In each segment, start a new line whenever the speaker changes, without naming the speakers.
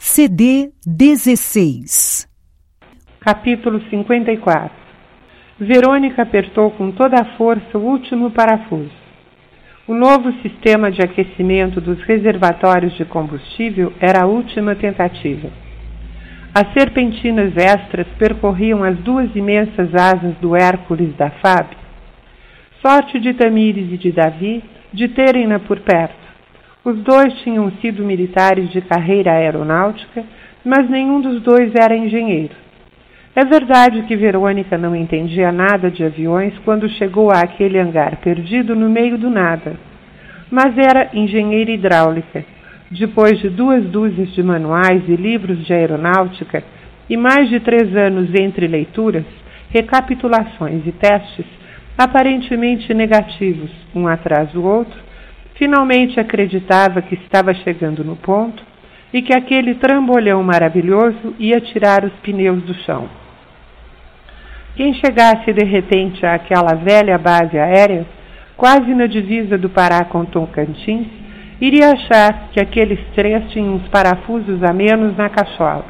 CD 16.
Capítulo 54. Verônica apertou com toda a força o último parafuso. O novo sistema de aquecimento dos reservatórios de combustível era a última tentativa. As serpentinas extras percorriam as duas imensas asas do Hércules da FAB. Sorte de Tamires e de Davi de terem-na por perto. Os dois tinham sido militares de carreira aeronáutica, mas nenhum dos dois era engenheiro. É verdade que Verônica não entendia nada de aviões quando chegou àquele hangar perdido no meio do nada, mas era engenheira hidráulica. Depois de 2 dúzias de manuais e livros de aeronáutica e mais de 3 anos entre leituras, recapitulações e testes, aparentemente negativos, um atrás do outro, finalmente acreditava que estava chegando no ponto e que aquele trambolhão maravilhoso ia tirar os pneus do chão. Quem chegasse de repente àquela velha base aérea, quase na divisa do Pará com Tocantins, iria achar que aqueles 3 tinham uns parafusos a menos na cachola.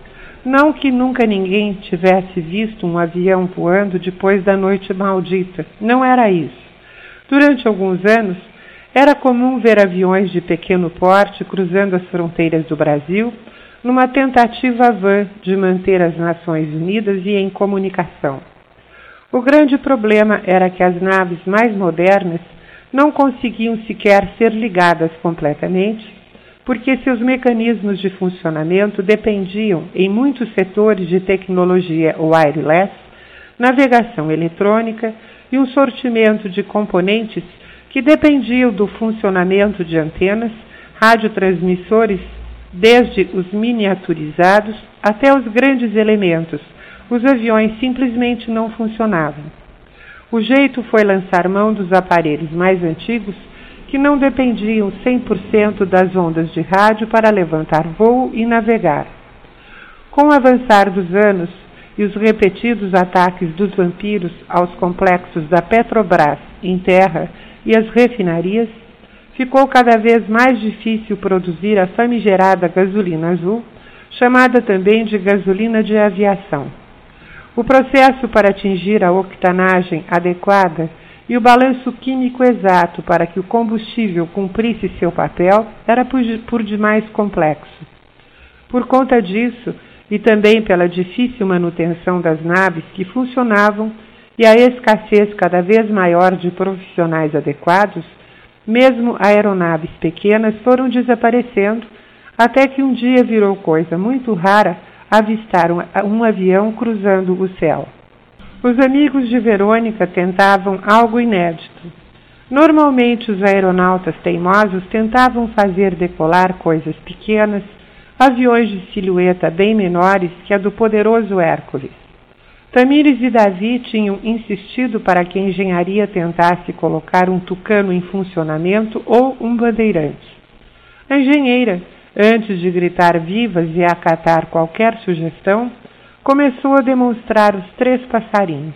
Não que nunca ninguém tivesse visto um avião voando depois da noite maldita, não era isso. Durante alguns anos, era comum ver aviões de pequeno porte cruzando as fronteiras do Brasil, numa tentativa vã de manter as Nações Unidas e em comunicação. O grande problema era que as naves mais modernas não conseguiam sequer ser ligadas completamente, porque seus mecanismos de funcionamento dependiam, em muitos setores de tecnologia wireless, navegação eletrônica e um sortimento de componentes que dependiam do funcionamento de antenas, radiotransmissores, desde os miniaturizados até os grandes elementos. Os aviões simplesmente não funcionavam. O jeito foi lançar mão dos aparelhos mais antigos que não dependiam 100% das ondas de rádio para levantar voo e navegar. Com o avançar dos anos e os repetidos ataques dos vampiros aos complexos da Petrobras em terra e as refinarias, ficou cada vez mais difícil produzir a famigerada gasolina azul, chamada também de gasolina de aviação. O processo para atingir a octanagem adequada e o balanço químico exato para que o combustível cumprisse seu papel era por demais complexo. Por conta disso, e também pela difícil manutenção das naves que funcionavam e a escassez cada vez maior de profissionais adequados, mesmo aeronaves pequenas foram desaparecendo, até que um dia virou coisa muito rara avistar um avião cruzando o céu. Os amigos de Verônica tentavam algo inédito. Normalmente os aeronautas teimosos tentavam fazer decolar coisas pequenas, aviões de silhueta bem menores que a do poderoso Hércules. Tamires e Davi tinham insistido para que a engenharia tentasse colocar um tucano em funcionamento ou um bandeirante. A engenheira, antes de gritar vivas e acatar qualquer sugestão, começou a demonstrar os 3 passarinhos.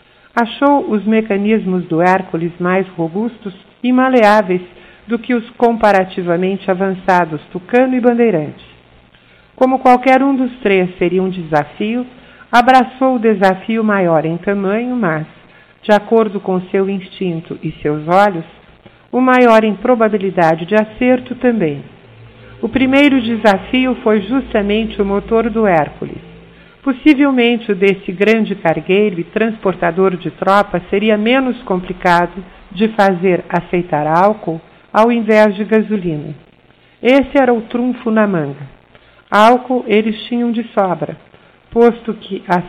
Achou os mecanismos do Hércules mais robustos e maleáveis do que os comparativamente avançados tucano e bandeirante. Como qualquer um dos 3 seria um desafio, abraçou o desafio maior em tamanho, mas, de acordo com seu instinto e seus olhos, o maior em probabilidade de acerto também. O primeiro desafio foi justamente o motor do Hércules. Possivelmente o desse grande cargueiro e transportador de tropas seria menos complicado de fazer aceitar álcool ao invés de gasolina. Esse era o trunfo na manga. Álcool eles tinham de sobra, posto que a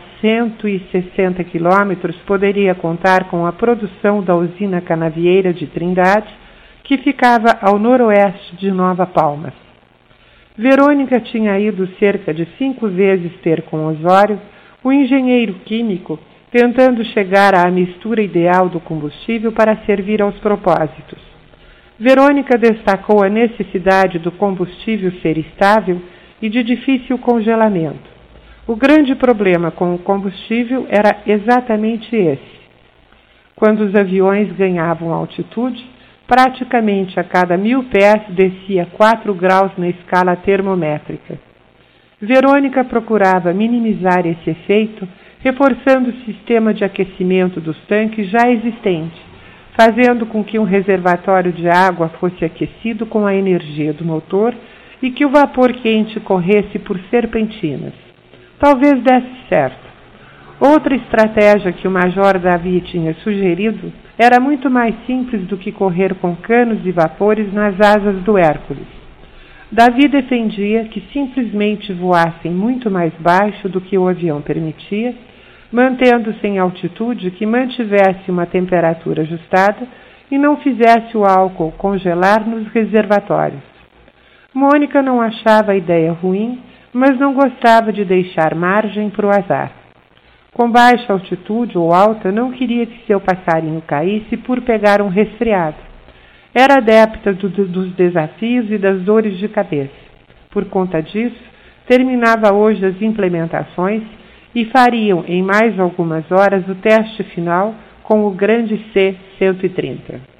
160 quilômetros poderia contar com a produção da usina canavieira de Trindade, que ficava ao noroeste de Nova Palmas. Verônica tinha ido cerca de 5 vezes ter com Osório, o engenheiro químico, tentando chegar à mistura ideal do combustível para servir aos propósitos. Verônica destacou a necessidade do combustível ser estável e de difícil congelamento. O grande problema com o combustível era exatamente esse. Quando os aviões ganhavam altitude, praticamente a cada 1000 pés descia 4 graus na escala termométrica. Verônica procurava minimizar esse efeito, reforçando o sistema de aquecimento dos tanques já existente, fazendo com que um reservatório de água fosse aquecido com a energia do motor e que o vapor quente corresse por serpentinas. Talvez desse certo. Outra estratégia que o Major Davi tinha sugerido era muito mais simples do que correr com canos e vapores nas asas do Hércules. Davi defendia que simplesmente voassem muito mais baixo do que o avião permitia, mantendo-se em altitude que mantivesse uma temperatura ajustada e não fizesse o álcool congelar nos reservatórios. Mônica não achava a ideia ruim, mas não gostava de deixar margem para o azar. Com baixa altitude ou alta, não queria que seu passarinho caísse por pegar um resfriado. Era adepta dos desafios e das dores de cabeça. Por conta disso, terminava hoje as implementações e fariam em mais algumas horas o teste final com o grande C-130.